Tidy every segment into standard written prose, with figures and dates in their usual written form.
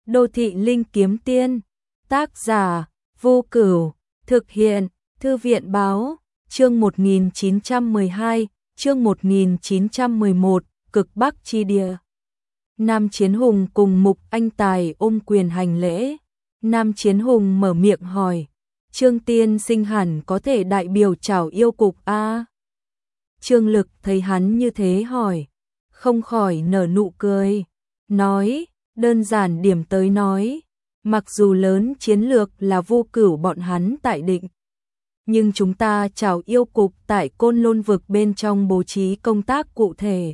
Đô thị linh kiếm tiên, tác giả, Vô Cửu, thực hiện, Thư viện báo, chương 1912, chương 1911, cực Bắc chi địa. Nam Chiến Hùng cùng Mục Anh Tài ôm quyền hành lễ. Nam Chiến Hùng mở miệng hỏi, Trương tiên sinh hẳn có thể đại biểu Trảo Yêu Cục a? Trương Lực thấy hắn như thế hỏi, không khỏi nở nụ cười, nói, đơn giản điểm tới nói, mặc dù lớn chiến lược là Vô Cửu bọn hắn tại định, nhưng chúng ta Trảo Yêu Cục tại Côn Lôn vực bên trong bố trí công tác cụ thể,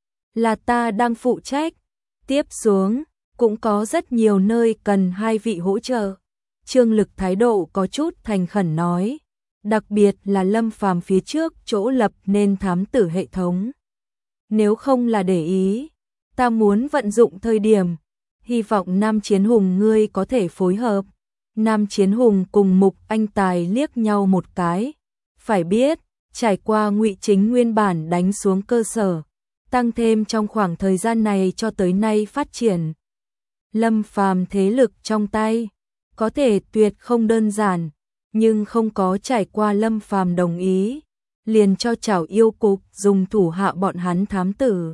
là ta đang phụ trách. Tiếp xuống, cũng có rất nhiều nơi cần hai vị hỗ trợ. Trương Lực thái độ có chút thành khẩn nói, đặc biệt là Lâm Phàm phía trước chỗ lập nên thám tử hệ thống. Nếu không là để ý, ta muốn vận dụng thời điểm, hy vọng Nam Chiến Hùng ngươi có thể phối hợp. Nam Chiến Hùng cùng Mục Anh Tài liếc nhau một cái, phải biết, trải qua Ngụy Chính nguyên bản đánh xuống cơ sở, tăng thêm trong khoảng thời gian này cho tới nay phát triển. Lâm Phàm thế lực trong tay, có thể tuyệt không đơn giản, nhưng không có trải qua Lâm Phàm đồng ý, liền cho Trảo Yêu Cục dùng thủ hạ bọn hắn thám tử.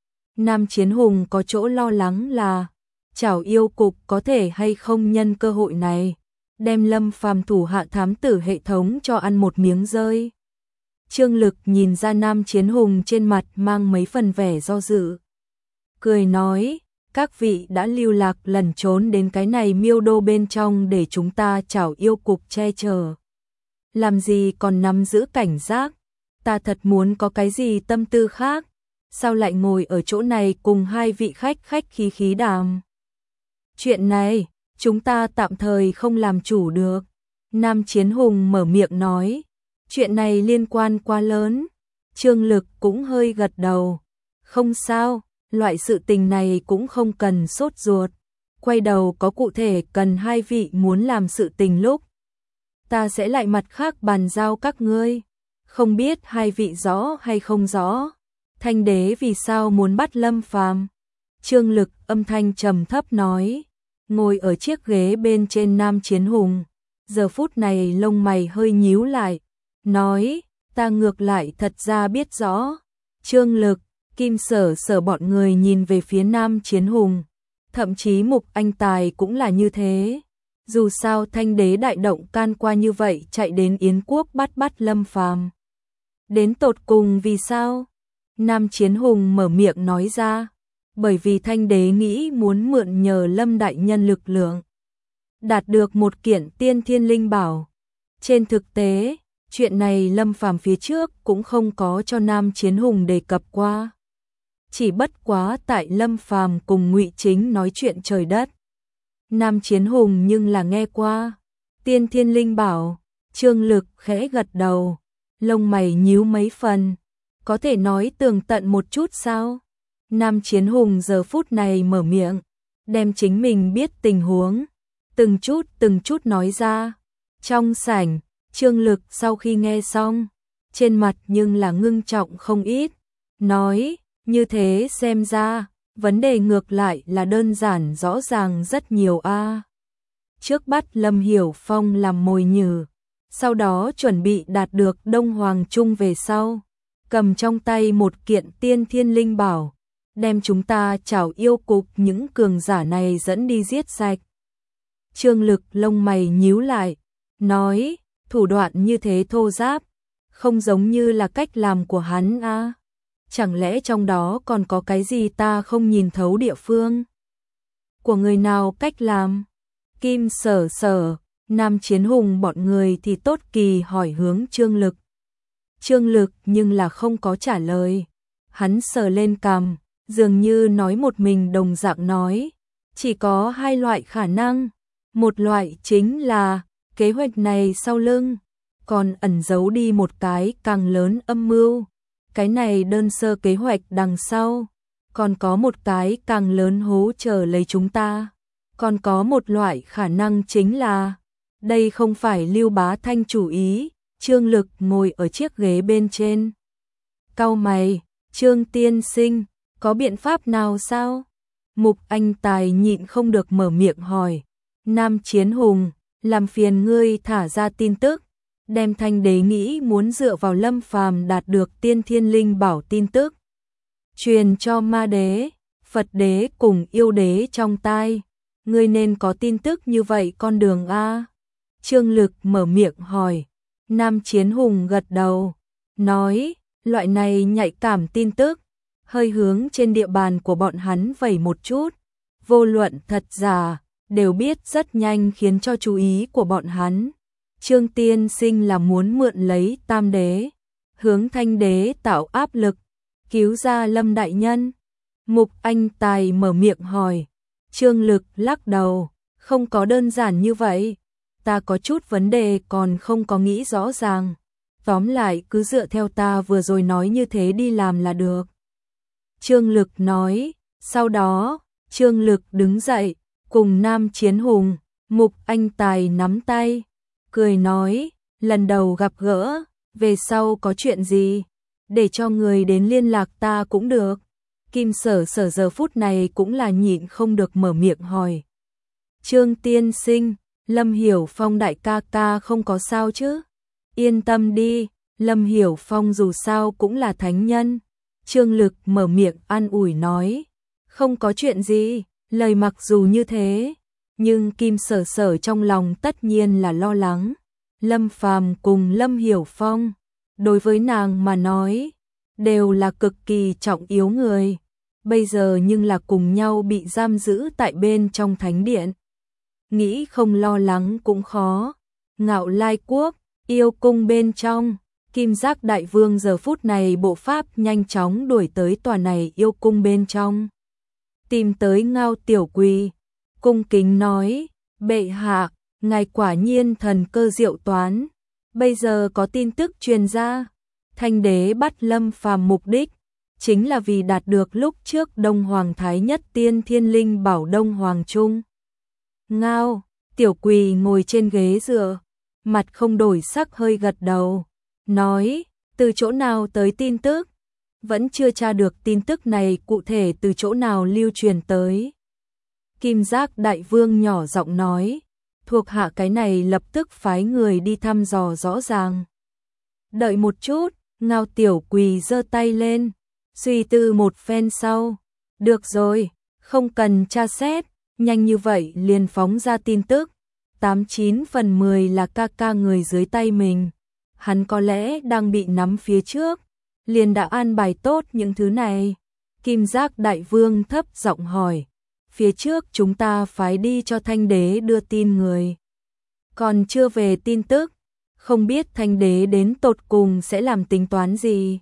Nam Chiến Hùng có chỗ lo lắng là, Trảo Yêu Cục có thể hay không nhân cơ hội này, đem Lâm Phàm thủ hạ thám tử hệ thống cho ăn một miếng rơi. Trương Lực nhìn ra Nam Chiến Hùng trên mặt mang mấy phần vẻ do dự, cười nói, các vị đã lưu lạc lẩn trốn đến cái này Miêu Đô bên trong để chúng ta Trảo Yêu Cục che chở. Làm gì còn nắm giữ cảnh giác, ta thật muốn có cái gì tâm tư khác, sao lại ngồi ở chỗ này cùng hai vị khách khí khí đàm. Chuyện này, chúng ta tạm thời không làm chủ được. Nam Chiến Hùng mở miệng nói, chuyện này liên quan quá lớn. Trương Lực cũng hơi gật đầu, không sao, loại sự tình này cũng không cần sốt ruột. Quay đầu có cụ thể cần hai vị muốn làm sự tình lúc, ta sẽ lại mặt khác bàn giao các ngươi. Không biết hai vị rõ hay không rõ, Thanh Đế vì sao muốn bắt Lâm Phàm? Trương Lực âm thanh trầm thấp nói, ngồi ở chiếc ghế bên trên Nam Chiến Hùng, giờ phút này lông mày hơi nhíu lại, nói, ta ngược lại thật ra biết rõ. Trương Lực, Kim Sở bọn người nhìn về phía Nam Chiến Hùng, thậm chí Mục Anh Tài cũng là như thế. Dù sao Thanh Đế đại động can qua như vậy chạy đến Yến Quốc bắt Lâm Phàm. Đến tột cùng vì sao? Nam Chiến Hùng mở miệng nói ra, bởi vì Thanh Đế nghĩ muốn mượn nhờ Lâm đại nhân lực lượng, đạt được một kiện tiên thiên linh bảo. Trên thực tế, chuyện này Lâm Phàm phía trước cũng không có cho Nam Chiến Hùng đề cập qua. Chỉ bất quá tại Lâm Phàm cùng Ngụy Chính nói chuyện trời đất, Nam Chiến Hùng nhưng là nghe qua. Tiên thiên linh bảo, Trương Lực khẽ gật đầu, lông mày nhíu mấy phần, có thể nói tường tận một chút sao? Nam Chiến Hùng giờ phút này mở miệng, đem chính mình biết tình huống, từng chút nói ra. Trong sảnh, Trương Lực sau khi nghe xong, trên mặt nhưng là ngưng trọng không ít, nói, như thế xem ra, vấn đề ngược lại là đơn giản rõ ràng rất nhiều a. Trước bắt Lâm Hiểu Phong làm mồi nhử, sau đó chuẩn bị đạt được Đông Hoàng Trung về sau, cầm trong tay một kiện tiên thiên linh bảo, đem chúng ta Trảo Yêu Cục những cường giả này dẫn đi giết sạch. Trương Lực lông mày nhíu lại, nói, thủ đoạn như thế thô ráp, không giống như là cách làm của hắn a. Chẳng lẽ trong đó còn có cái gì ta không nhìn thấu địa phương? Của người nào cách làm? Kim Sở, Nam Chiến Hùng bọn người thì tốt kỳ hỏi hướng Trương Lực. Trương Lực nhưng là không có trả lời. Hắn sờ lên cằm, dường như nói một mình đồng dạng nói. Chỉ có hai loại khả năng. Một loại chính là kế hoạch này sau lưng còn ẩn giấu đi một cái càng lớn âm mưu. Cái này đơn sơ kế hoạch đằng sau, còn có một cái càng lớn hố chờ lấy chúng ta. Còn có một loại khả năng chính là, đây không phải Lưu Bá Thanh chủ ý. Trương Lực ngồi ở chiếc ghế bên trên, cau mày, Trương tiên sinh, có biện pháp nào sao? Mục Anh Tài nhịn không được mở miệng hỏi. Nam Chiến Hùng, làm phiền ngươi thả ra tin tức, đem Thanh Đế nghĩ muốn dựa vào Lâm Phàm đạt được Tiên Thiên Linh Bảo tin tức, truyền cho Ma Đế, Phật Đế cùng Yêu Đế trong tai. Ngươi nên có tin tức như vậy con đường a. Trương Lực mở miệng hỏi. Nam Chiến Hùng gật đầu, nói, loại này nhạy cảm tin tức, hơi hướng trên địa bàn của bọn hắn vẩy một chút, vô luận thật giả, đều biết rất nhanh khiến cho chú ý của bọn hắn. Trương Tiên Sinh là muốn mượn lấy Tam Đế, hướng Thanh Đế tạo áp lực, cứu ra Lâm đại nhân. Mục Anh Tài mở miệng hỏi. Trương Lực lắc đầu, không có đơn giản như vậy, ta có chút vấn đề còn không có nghĩ rõ ràng. Tóm lại cứ dựa theo ta vừa rồi nói như thế đi làm là được. Trương Lực nói, sau đó, Trương Lực đứng dậy, cùng Nam Chiến Hùng, Mục Anh Tài nắm tay, cười nói, lần đầu gặp gỡ, về sau có chuyện gì, để cho người đến liên lạc ta cũng được. Kim Sở Sở giờ phút này cũng là nhịn không được mở miệng hỏi. Trương Tiên Sinh, Lâm Hiểu Phong đại ca ca không có sao chứ? Yên tâm đi, Lâm Hiểu Phong dù sao cũng là thánh nhân. Trương Lực mở miệng an ủi nói. Không có chuyện gì, lời mặc dù như thế, nhưng Kim Sở Sở trong lòng tất nhiên là lo lắng. Lâm Phàm cùng Lâm Hiểu Phong, đối với nàng mà nói, đều là cực kỳ trọng yếu người. Bây giờ nhưng là cùng nhau bị giam giữ tại bên trong thánh điện. Nghĩ không lo lắng cũng khó. Ngạo Lai Quốc, yêu cung bên trong, Kim Giác Đại Vương giờ phút này bộ pháp nhanh chóng đuổi tới tòa này yêu cung bên trong. Tìm tới Ngao Tiểu Quỳ, cung kính nói, bệ hạ, ngài quả nhiên thần cơ diệu toán. Bây giờ có tin tức truyền ra, Thanh Đế bắt Lâm Phàm mục đích chính là vì đạt được lúc trước Đông Hoàng Thái Nhất Tiên Thiên Linh Bảo Đông Hoàng Trung. Ngao, Tiểu Quỳ ngồi trên ghế dựa, mặt không đổi sắc hơi gật đầu, nói, từ chỗ nào tới tin tức? Vẫn chưa tra được tin tức này cụ thể từ chỗ nào lưu truyền tới. Kim Giác Đại Vương nhỏ giọng nói, thuộc hạ cái này lập tức phái người đi thăm dò rõ ràng. Đợi một chút, Ngao Tiểu Quỳ giơ tay lên, suy tư một phen sau. Được rồi, không cần tra xét, nhanh như vậy liền phóng ra tin tức. 89 phần 10 là ca ca người dưới tay mình. Hắn có lẽ đang bị nắm phía trước, liền đã an bài tốt những thứ này. Kim Giác Đại Vương thấp giọng hỏi, phía trước chúng ta phái đi cho Thanh Đế đưa tin người, còn chưa về tin tức, không biết Thanh Đế đến tột cùng sẽ làm tính toán gì.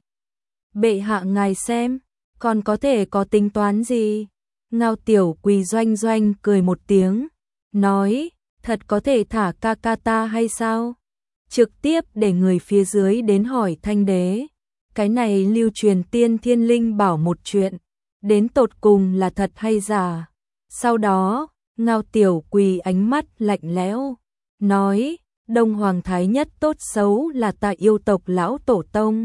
Bệ hạ ngài xem, còn có thể có tính toán gì? Ngao Tiểu Quỳ doanh doanh cười một tiếng, nói, thật có thể thả ca ca ta hay sao? Trực tiếp để người phía dưới đến hỏi Thanh Đế. Cái này lưu truyền Tiên Thiên Linh Bảo một chuyện, đến tột cùng là thật hay giả? Sau đó, Ngao Tiểu Quỳ ánh mắt lạnh lẽo, nói, Đông Hoàng Thái Nhất tốt xấu là tại yêu tộc lão tổ tông.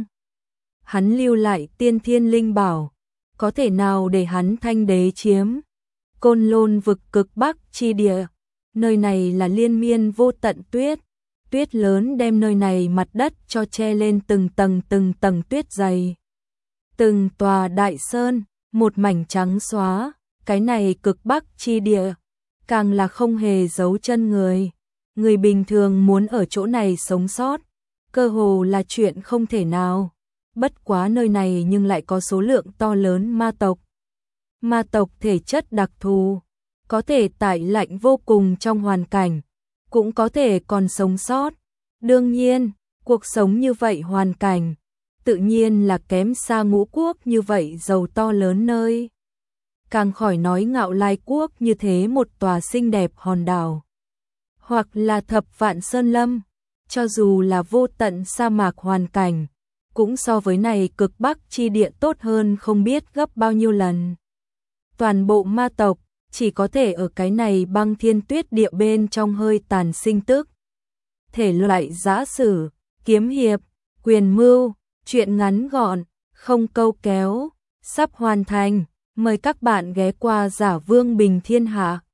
Hắn lưu lại Tiên Thiên Linh Bảo, có thể nào để hắn Thanh Đế chiếm? Côn Lôn vực cực bắc chi địa, nơi này là liên miên vô tận tuyết, tuyết lớn đem nơi này mặt đất cho che lên từng tầng tuyết dày. Từng tòa đại sơn, một mảnh trắng xóa, cái này cực bắc chi địa, càng là không hề giấu chân người. Người bình thường muốn ở chỗ này sống sót, cơ hồ là chuyện không thể nào. Bất quá nơi này nhưng lại có số lượng to lớn ma tộc. Ma tộc thể chất đặc thù, có thể tại lạnh vô cùng trong hoàn cảnh, cũng có thể còn sống sót. Đương nhiên, cuộc sống như vậy hoàn cảnh, tự nhiên là kém xa Ngũ Quốc như vậy giàu to lớn nơi. Càng khỏi nói Ngạo Lai Quốc như thế một tòa xinh đẹp hòn đảo, hoặc là Thập Vạn Sơn Lâm, cho dù là vô tận sa mạc hoàn cảnh, cũng so với này cực bắc chi địa tốt hơn không biết gấp bao nhiêu lần. Toàn bộ ma tộc chỉ có thể ở cái này băng thiên tuyết địa bên trong hơi tàn sinh tức. Thể loại giã sử, kiếm hiệp, quyền mưu, truyện ngắn gọn, không câu kéo, sắp hoàn thành. Mời các bạn ghé qua Giả Vương Bình Thiên Hạ.